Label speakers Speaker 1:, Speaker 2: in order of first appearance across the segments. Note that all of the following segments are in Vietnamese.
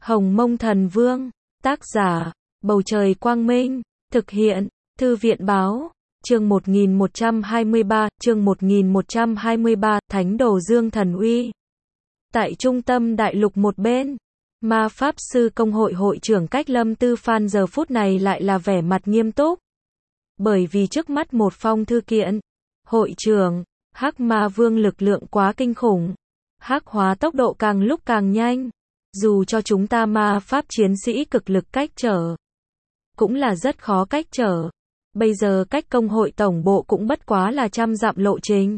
Speaker 1: Hồng Mông Thần Vương, tác giả, Bầu Trời Quang Minh, thực hiện, Thư viện Báo, chương 1123, Thánh Đồ Dương Thần Uy. Tại trung tâm đại lục một bên, Ma Pháp Sư Công hội hội trưởng Cách Lâm Tư Phan giờ phút này lại là vẻ mặt nghiêm túc. Bởi vì trước mắt một phong thư kiện, hội trưởng, Hắc Ma Vương lực lượng quá kinh khủng, hắc hóa tốc độ càng lúc càng nhanh, dù cho chúng ta ma pháp chiến sĩ cực lực cách trở, cũng là rất khó cách trở. Bây giờ cách công hội tổng bộ cũng bất quá là 100 dặm lộ trình.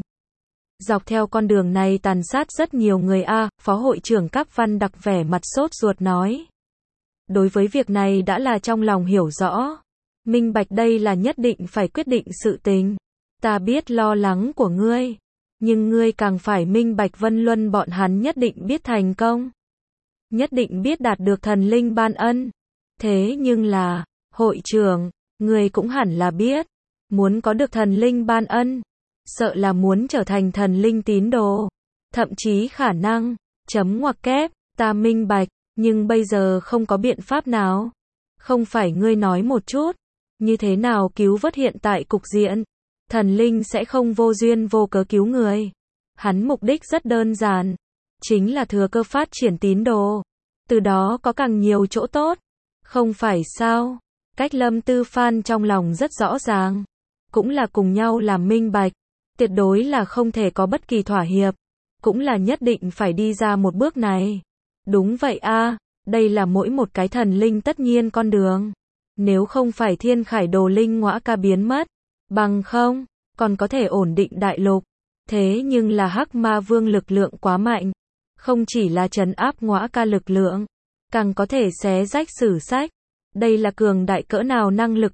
Speaker 1: Dọc theo con đường này tàn sát rất nhiều người Phó hội trưởng Cáp Văn Đặc vẻ mặt sốt ruột nói. Đối với việc này đã là trong lòng hiểu rõ, minh bạch đây là nhất định phải quyết định sự tình. Ta biết lo lắng của ngươi, nhưng ngươi càng phải minh bạch Vân Luân bọn hắn nhất định biết thành công, nhất định biết đạt được thần linh ban ân. Thế nhưng là, hội trưởng, ngươi cũng hẳn là biết, muốn có được thần linh ban ân, sợ là muốn trở thành thần linh tín đồ, thậm chí khả năng, ngoặc kép, ta minh bạch, nhưng bây giờ không có biện pháp nào. Không phải ngươi nói một chút, như thế nào cứu vớt hiện tại cục diện, thần linh sẽ không vô duyên vô cớ cứu người. Hắn mục đích rất đơn giản, chính là thừa cơ phát triển tín đồ, từ đó có càng nhiều chỗ tốt, không phải sao? Cách Lâm Tư Phan trong lòng rất rõ ràng, cũng là cùng nhau làm minh bạch, tuyệt đối là không thể có bất kỳ thỏa hiệp, cũng là nhất định phải đi ra một bước này. Đúng vậy đây là mỗi một cái thần linh tất nhiên con đường. Nếu không phải Thiên Khải Đồ Linh Ngõa Ca biến mất, bằng không, còn có thể ổn định đại lục. Thế nhưng là Hắc Ma Vương lực lượng quá mạnh, không chỉ là trấn áp Ngõa Ca lực lượng, càng có thể xé rách sử sách. Đây là cường đại cỡ nào năng lực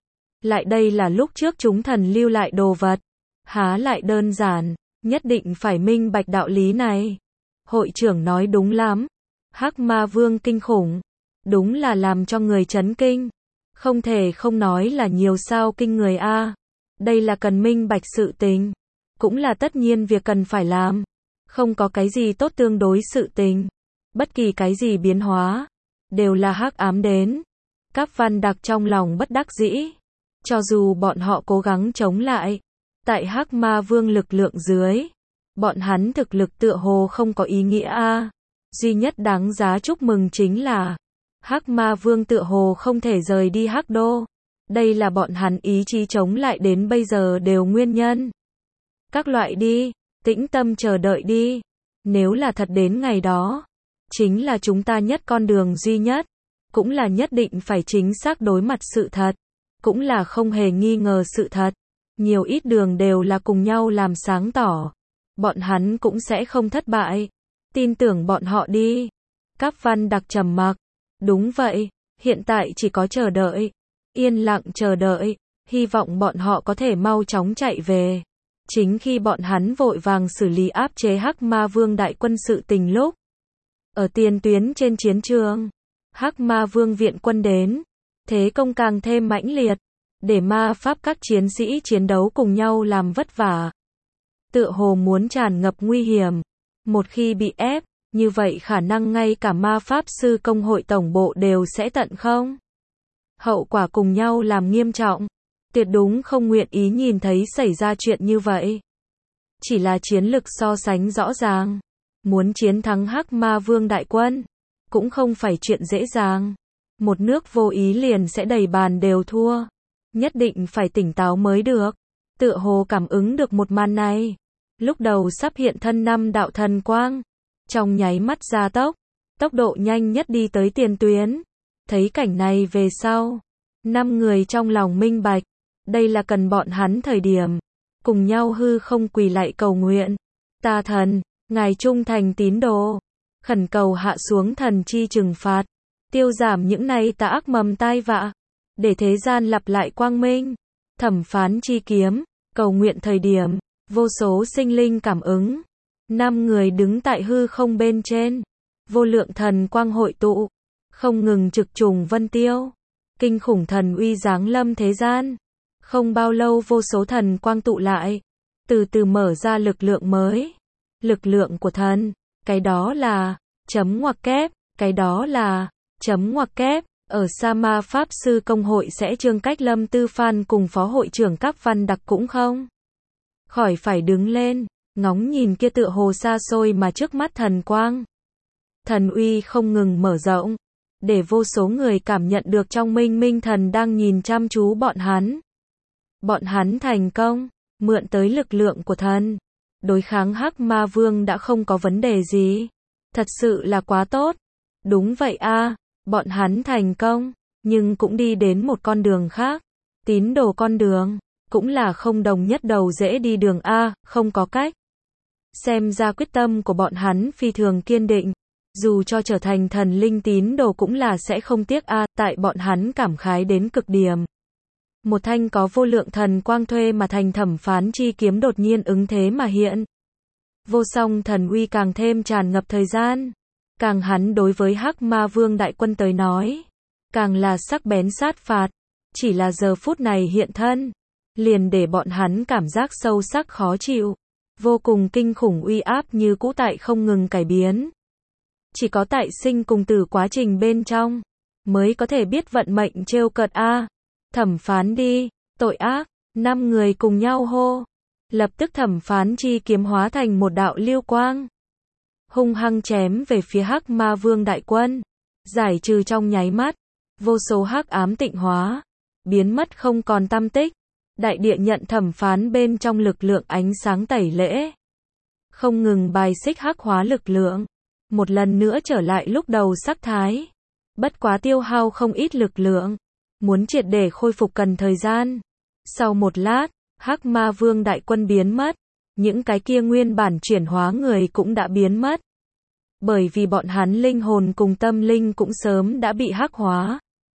Speaker 1: lại đây là lúc trước chúng thần lưu lại đồ vật, há lại đơn giản, nhất định phải minh bạch đạo lý này. Hội trưởng nói đúng lắm, Hắc Ma Vương kinh khủng, đúng là làm cho người chấn kinh, không thể không nói là nhiều sao kinh người Đây là cần minh bạch sự tình, cũng là tất nhiên việc cần phải làm, không có cái gì tốt tương đối sự tình, bất kỳ cái gì biến hóa, đều là hắc ám đến. Cáp Văn Đặc trong lòng bất đắc dĩ, cho dù bọn họ cố gắng chống lại, tại Hắc Ma Vương lực lượng dưới, bọn hắn thực lực tựa hồ không có ý nghĩa duy nhất đáng giá chúc mừng chính là, Hắc Ma Vương tựa hồ không thể rời đi Hắc Đô, đây là bọn hắn ý chí chống lại đến bây giờ đều nguyên nhân. Các loại đi, tĩnh tâm chờ đợi đi, nếu là thật đến ngày đó, chính là chúng ta nhất con đường duy nhất, cũng là nhất định phải chính xác đối mặt sự thật, cũng là không hề nghi ngờ sự thật, nhiều ít đường đều là cùng nhau làm sáng tỏ, bọn hắn cũng sẽ không thất bại, tin tưởng bọn họ đi. Cáp Văn Đặc trầm mặc, đúng vậy, hiện tại chỉ có chờ đợi, yên lặng chờ đợi, hy vọng bọn họ có thể mau chóng chạy về. Chính khi bọn hắn vội vàng xử lý áp chế Hắc Ma Vương đại quân sự tình lúc, ở tiền tuyến trên chiến trường, Hắc Ma Vương viện quân đến, thế công càng thêm mãnh liệt, để ma pháp các chiến sĩ chiến đấu cùng nhau làm vất vả. Tựa hồ muốn tràn ngập nguy hiểm, một khi bị ép, như vậy khả năng ngay cả ma pháp sư công hội tổng bộ đều sẽ tận không. Hậu quả cùng nhau làm nghiêm trọng, tuyệt đúng không nguyện ý nhìn thấy xảy ra chuyện như vậy. Chỉ là chiến lực so sánh rõ ràng, muốn chiến thắng Hắc Ma Vương đại quân, cũng không phải chuyện dễ dàng. Một nước vô ý liền sẽ đầy bàn đều thua, nhất định phải tỉnh táo mới được. Tựa hồ cảm ứng được một màn này, lúc đầu sắp hiện thân 5 đạo thần quang, trong nháy mắt gia tốc, tốc độ nhanh nhất đi tới tiền tuyến. Thấy cảnh này về sau, 5 người trong lòng minh bạch, đây là cần bọn hắn thời điểm, cùng nhau hư không quỳ lạy cầu nguyện. Ta thần, ngài trung thành tín đồ, khẩn cầu hạ xuống thần chi trừng phạt, tiêu giảm những này tà ác mầm tai vạ, để thế gian lặp lại quang minh. Thẩm phán chi kiếm, cầu nguyện thời điểm, vô số sinh linh cảm ứng. 5 người đứng tại hư không bên trên, vô lượng thần quang hội tụ, không ngừng trực trùng vân tiêu, kinh khủng thần uy giáng lâm thế gian. Không bao lâu vô số thần quang tụ lại, từ từ mở ra lực lượng mới, lực lượng của thần, cái đó là, ngoặc kép, Cái đó là, chấm ngoặc kép, ở Sa Ma Pháp Sư Công hội sẽ Trương Cách Lâm Tư Phan cùng Phó hội trưởng Các Văn Đặc cũng không khỏi phải đứng lên, ngóng nhìn kia tựa hồ xa xôi mà trước mắt thần quang. Thần uy không ngừng mở rộng, để vô số người cảm nhận được trong minh minh thần đang nhìn chăm chú bọn hắn. Bọn hắn thành công, mượn tới lực lượng của thần, đối kháng Hắc Ma Vương đã không có vấn đề gì. Thật sự là quá tốt. Đúng vậy a, bọn hắn thành công, nhưng cũng đi đến một con đường khác. Tín đồ con đường, cũng là không đồng nhất đầu dễ đi đường a, không có cách. Xem ra quyết tâm của bọn hắn phi thường kiên định. Dù cho trở thành thần linh tín đồ cũng là sẽ không tiếc a, tại bọn hắn cảm khái đến cực điểm. Một thanh có vô lượng thần quang thuê mà thành thẩm phán chi kiếm đột nhiên ứng thế mà hiện. Vô song thần uy càng thêm tràn ngập thời gian. Càng hắn đối với Hắc Ma Vương đại quân tới nói, càng là sắc bén sát phạt. Chỉ là giờ phút này hiện thân, liền để bọn hắn cảm giác sâu sắc khó chịu. Vô cùng kinh khủng uy áp như cũ tại không ngừng cải biến. Chỉ có tại sinh cùng tử quá trình bên trong, mới có thể biết vận mệnh trêu cợt a. Thẩm phán đi, tội ác, 5 người cùng nhau hô. Lập tức thẩm phán chi kiếm hóa thành một đạo lưu quang. Hung hăng chém về phía Hắc Ma Vương đại quân. Giải trừ trong nháy mắt, vô số hắc ám tịnh hóa, biến mất không còn tăm tích. Đại địa nhận thẩm phán bên trong lực lượng ánh sáng tẩy lễ. Không ngừng bài xích hắc hóa lực lượng. Một lần nữa trở lại lúc đầu sắc thái. Bất quá tiêu hao không ít lực lượng. Muốn triệt để khôi phục cần thời gian. Sau một lát, Hắc Ma Vương đại quân biến mất. Những cái kia nguyên bản chuyển hóa người cũng đã biến mất. Bởi vì bọn hắn linh hồn cùng tâm linh cũng sớm đã bị hắc hóa.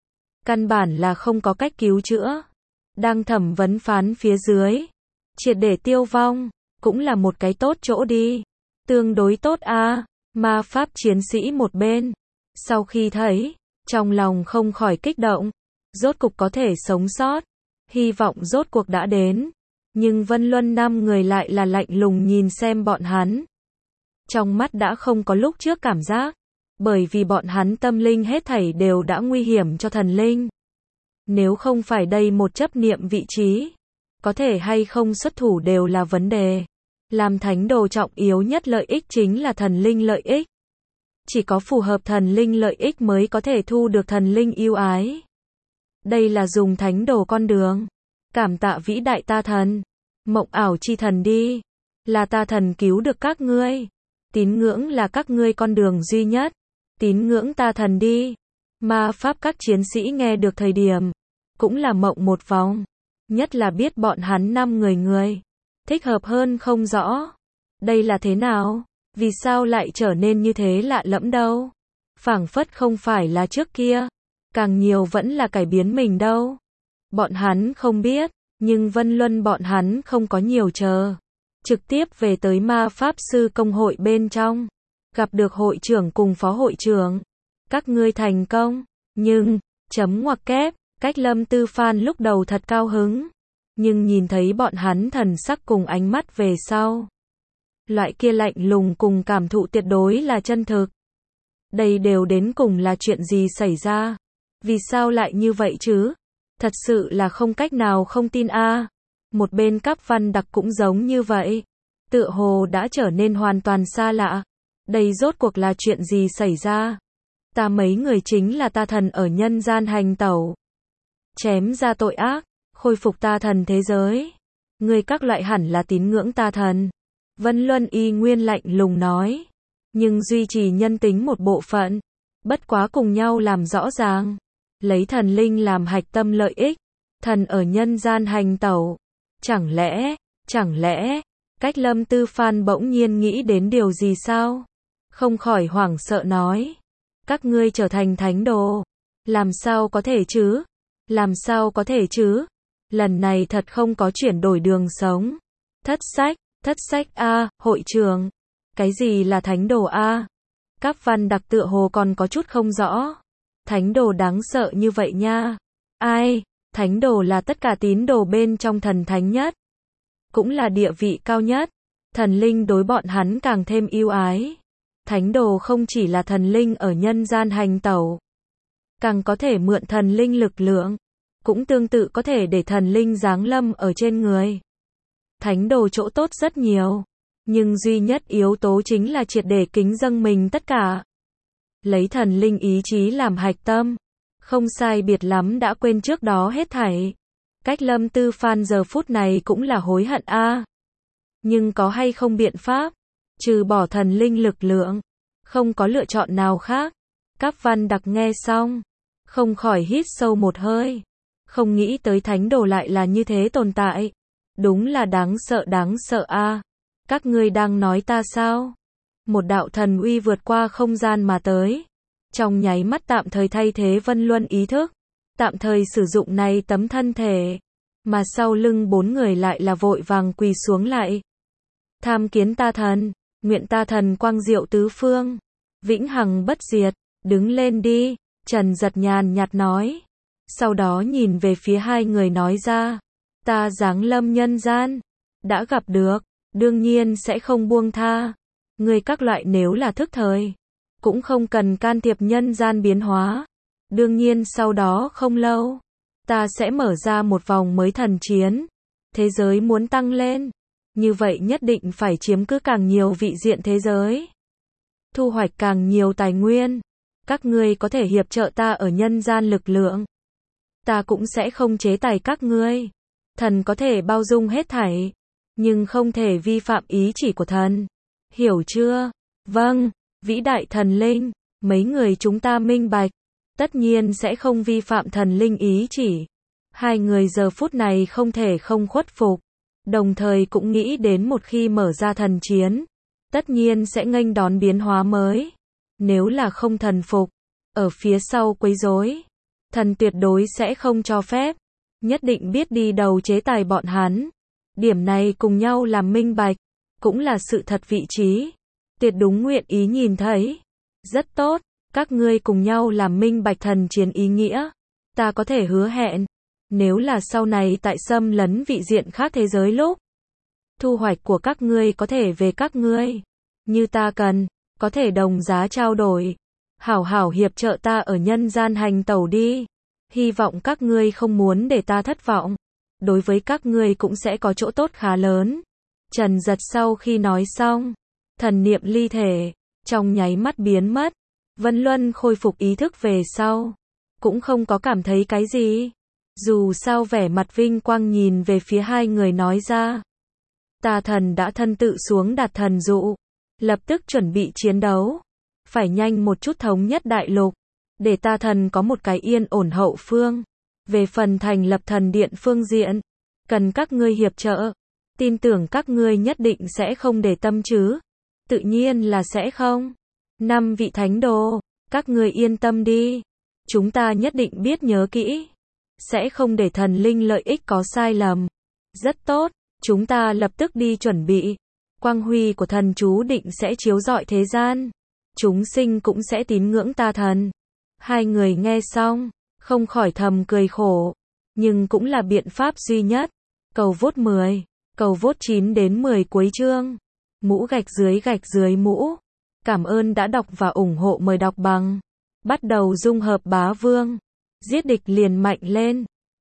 Speaker 1: Căn bản là không có cách cứu chữa. Đang thẩm vấn phán phía dưới. Triệt để tiêu vong, cũng là một cái tốt chỗ đi. Tương đối tốt a. Ma pháp chiến sĩ một bên. Sau khi thấy, trong lòng không khỏi kích động. Rốt cục có thể sống sót. Hy vọng rốt cuộc đã đến. Nhưng Vân Luân 5 người lại là lạnh lùng nhìn xem bọn hắn. Trong mắt đã không có lúc trước cảm giác. Bởi vì bọn hắn tâm linh hết thảy đều đã nguy hiểm cho thần linh. Nếu không phải đây một chấp niệm vị trí, có thể hay không xuất thủ đều là vấn đề. Làm thánh đồ trọng yếu nhất lợi ích chính là thần linh lợi ích. Chỉ có phù hợp thần linh lợi ích mới có thể thu được thần linh yêu ái. Đây là dùng thánh đồ con đường. Cảm tạ vĩ đại ta thần. Mộng ảo chi thần đi. Là ta thần cứu được các ngươi. Tín ngưỡng là các ngươi con đường duy nhất. Tín ngưỡng ta thần đi. Ma pháp các chiến sĩ nghe được thời điểm. Cũng là mộng một vòng. Nhất là biết bọn hắn 5 người. Thích hợp hơn không rõ. Đây là thế nào? Vì sao lại trở nên như thế lạ lẫm đâu? Phảng phất không phải là trước kia. Càng nhiều vẫn là cải biến mình đâu. Bọn hắn không biết. Nhưng Vân Luân bọn hắn không có nhiều chờ. Trực tiếp về tới ma pháp sư công hội bên trong. Gặp được hội trưởng cùng phó hội trưởng. Các ngươi thành công. Nhưng, chấm ngoặc kép, Cách Lâm Tư Phan lúc đầu thật cao hứng. Nhưng nhìn thấy bọn hắn thần sắc cùng ánh mắt về sau. Loại kia lạnh lùng cùng cảm thụ tuyệt đối là chân thực. Đây đều đến cùng là chuyện gì xảy ra? Vì sao lại như vậy chứ? Thật sự là không cách nào không tin a. Một bên Các Văn Đặc cũng giống như vậy. Tựa hồ đã trở nên hoàn toàn xa lạ. Đây rốt cuộc là chuyện gì xảy ra? Ta mấy người chính là ta thần ở nhân gian hành tẩu. Chém ra tội ác, khôi phục ta thần thế giới. Người các loại hẳn là tín ngưỡng ta thần. Vân Luân y nguyên lạnh lùng nói. Nhưng duy trì nhân tính một bộ phận. Bất quá cùng nhau làm rõ ràng. Lấy thần linh làm hạch tâm lợi ích. Thần ở nhân gian hành tẩu. Chẳng lẽ, Cách Lâm Tư Phan bỗng nhiên nghĩ đến điều gì sao? Không khỏi hoảng sợ nói. Các ngươi trở thành thánh đồ. Làm sao có thể chứ? Làm sao có thể chứ? Lần này thật không có chuyển đổi đường sống. Thất sách a, hội trường. Cái gì là thánh đồ a? Các Văn Đặc tựa hồ còn có chút không rõ. Thánh đồ đáng sợ như vậy nha. Ai? Thánh đồ là tất cả tín đồ bên trong thần thánh nhất. Cũng là địa vị cao nhất. Thần linh đối bọn hắn càng thêm yêu ái. Thánh đồ không chỉ là thần linh ở nhân gian hành tẩu, càng có thể mượn thần linh lực lượng, cũng tương tự có thể để thần linh giáng lâm ở trên người. Thánh đồ chỗ tốt rất nhiều, nhưng duy nhất yếu tố chính là triệt để kính dâng mình tất cả. Lấy thần linh ý chí làm hạch tâm, không sai biệt lắm đã quên trước đó hết thảy. Cách Lâm Tư Phan giờ phút này cũng là hối hận a. Nhưng có hay không biện pháp, trừ bỏ thần linh lực lượng, không có lựa chọn nào khác. Các văn đặc nghe xong, không khỏi hít sâu một hơi. Không nghĩ tới thánh đồ lại là như thế tồn tại. Đúng là đáng sợ a. Các ngươi đang nói ta sao? Một đạo thần uy vượt qua không gian mà tới. Trong nháy mắt tạm thời thay thế Vân Luân ý thức. Tạm thời sử dụng này tấm thân thể. Mà sau lưng 4 người lại là vội vàng quỳ xuống lại. Tham kiến ta thần, nguyện ta thần quang diệu tứ phương. Vĩnh hằng bất diệt, đứng lên đi, Trần Giật nhàn nhạt nói. Sau đó nhìn về phía hai người nói ra. Ta giáng lâm nhân gian, đã gặp được, đương nhiên sẽ không buông tha. Người các loại nếu là thức thời, cũng không cần can thiệp nhân gian biến hóa. Đương nhiên sau đó không lâu, ta sẽ mở ra một vòng mới thần chiến. Thế giới muốn tăng lên, như vậy nhất định phải chiếm cứ càng nhiều vị diện thế giới. Thu hoạch càng nhiều tài nguyên. Các ngươi có thể hiệp trợ ta ở nhân gian lực lượng. Ta cũng sẽ không chế tài các ngươi. Thần có thể bao dung hết thảy, nhưng không thể vi phạm ý chỉ của thần. Hiểu chưa? Vâng, vĩ đại thần linh, mấy người chúng ta minh bạch. Tất nhiên sẽ không vi phạm thần linh ý chỉ. Hai người giờ phút này không thể không khuất phục. Đồng thời cũng nghĩ đến một khi mở ra thần chiến, tất nhiên sẽ nghênh đón biến hóa mới. Nếu là không thần phục, ở phía sau quấy rối, thần tuyệt đối sẽ không cho phép. Nhất định biết đi đầu chế tài bọn hắn. Điểm này cùng nhau làm minh bạch, cũng là sự thật vị trí. Tuyệt đúng nguyện ý nhìn thấy. Rất tốt, các ngươi cùng nhau làm minh bạch thần chiến ý nghĩa. Ta có thể hứa hẹn, nếu là sau này tại xâm lấn vị diện khác thế giới lúc, thu hoạch của các ngươi có thể về các ngươi. Như ta cần, có thể đồng giá trao đổi. Hảo hảo hiệp trợ ta ở nhân gian hành tẩu đi. Hy vọng các ngươi không muốn để ta thất vọng. Đối với các ngươi cũng sẽ có chỗ tốt khá lớn. Trần Giật sau khi nói xong, thần niệm ly thể, trong nháy mắt biến mất. Vân Luân khôi phục ý thức về sau, cũng không có cảm thấy cái gì. Dù sao vẻ mặt vinh quang nhìn về phía hai người nói ra. Ta thần đã thân tự xuống đặt thần dụ, lập tức chuẩn bị chiến đấu. Phải nhanh một chút thống nhất đại lục, để ta thần có một cái yên ổn hậu phương. Về phần thành lập thần điện phương diện, cần các ngươi hiệp trợ. Tin tưởng các ngươi nhất định sẽ không để tâm chứ. Tự nhiên là sẽ không. 5 vị thánh đồ, các ngươi yên tâm đi. Chúng ta nhất định biết nhớ kỹ. Sẽ không để thần linh lợi ích có sai lầm. Rất tốt, chúng ta lập tức đi chuẩn bị. Quang huy của thần chú định sẽ chiếu rọi thế gian. Chúng sinh cũng sẽ tín ngưỡng ta thần. Hai người nghe xong, không khỏi thầm cười khổ. Nhưng cũng là biện pháp duy nhất. Cầu vote 10, cầu vote 9 đến 10 cuối chương. Mũ gạch dưới mũ. Cảm ơn đã đọc và ủng hộ, mời đọc bằng. Bắt đầu dung hợp bá vương. Giết địch liền mạnh lên.